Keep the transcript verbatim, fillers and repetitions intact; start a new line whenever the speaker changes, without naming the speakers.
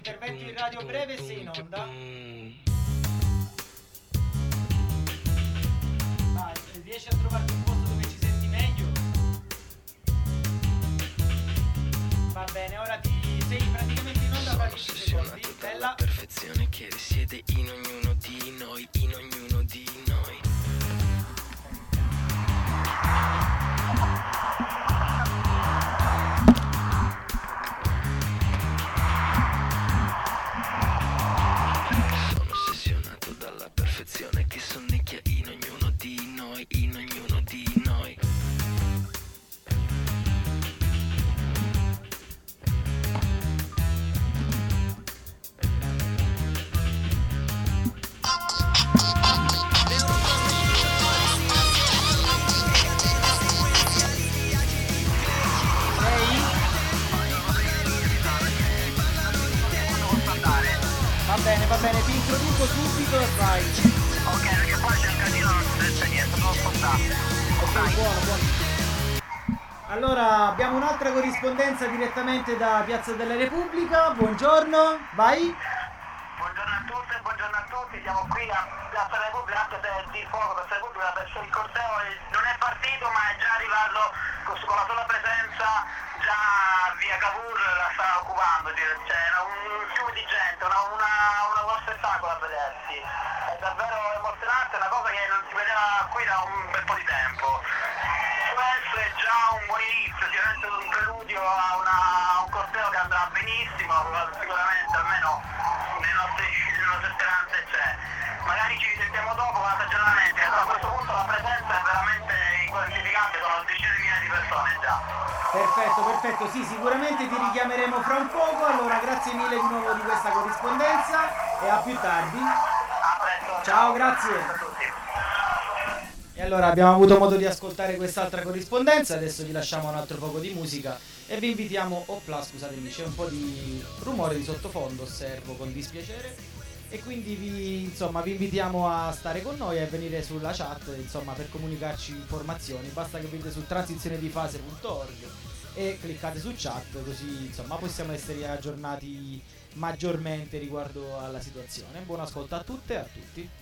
Intervento in radio breve, sei in onda. Vai, riesci a trovarti un posto dove ci senti meglio? Va bene, ora ti sei praticamente in onda per dieci secondi. Bella.
Perfezione che risiede in ognuno di noi, in ognuno di noi. Sono ossessionato dalla perfezione che sonnecchia in ognuno di noi, in ognuno di noi.
Va bene, va bene, ti introduco subito e vai.
Ok, perché qua c'è un casino, non c'è niente, non spostare.
Ok, buono, buono. Allora, abbiamo un'altra corrispondenza direttamente da Piazza della Repubblica. Buongiorno, vai.
Buongiorno a tutte, buongiorno a tutti, siamo qui a Piazza della Repubblica, anche se di fuoco Piazza della Repubblica, perché il corteo non è partito ma è già arrivato con con la sola presenza, già via Cavour la sta occupando, c'è un fiume di gente, una, una, una uno spettacolo a vedersi, è davvero emozionante, una cosa che non si vedeva qui da un bel po' di tempo. Questo è già un buon inizio, sicuramente un preludio a, una, a un corteo che andrà benissimo, sicuramente almeno le nostre, le nostre speranze c'è. Magari ci risentiamo dopo con altri aggiornamenti, a questo punto la presenza è veramente inquantificabile, sono decine di migliaia di persone già.
Perfetto, perfetto, sì, sicuramente ti richiameremo fra un poco. Allora, grazie mille di nuovo di questa corrispondenza e a più tardi.
A presto.
Ciao, grazie.
A tutti.
E allora abbiamo avuto modo di ascoltare quest'altra corrispondenza, adesso vi lasciamo un altro poco di musica e vi invitiamo, opla scusatemi, c'è un po' di rumore di sottofondo, osservo con dispiacere, e quindi vi, insomma, vi invitiamo a stare con noi e a venire sulla chat, insomma, per comunicarci informazioni. Basta che venite su transizionedifase punto org e cliccate su chat, così insomma possiamo essere aggiornati maggiormente riguardo alla situazione. Buon ascolto a tutte e a tutti.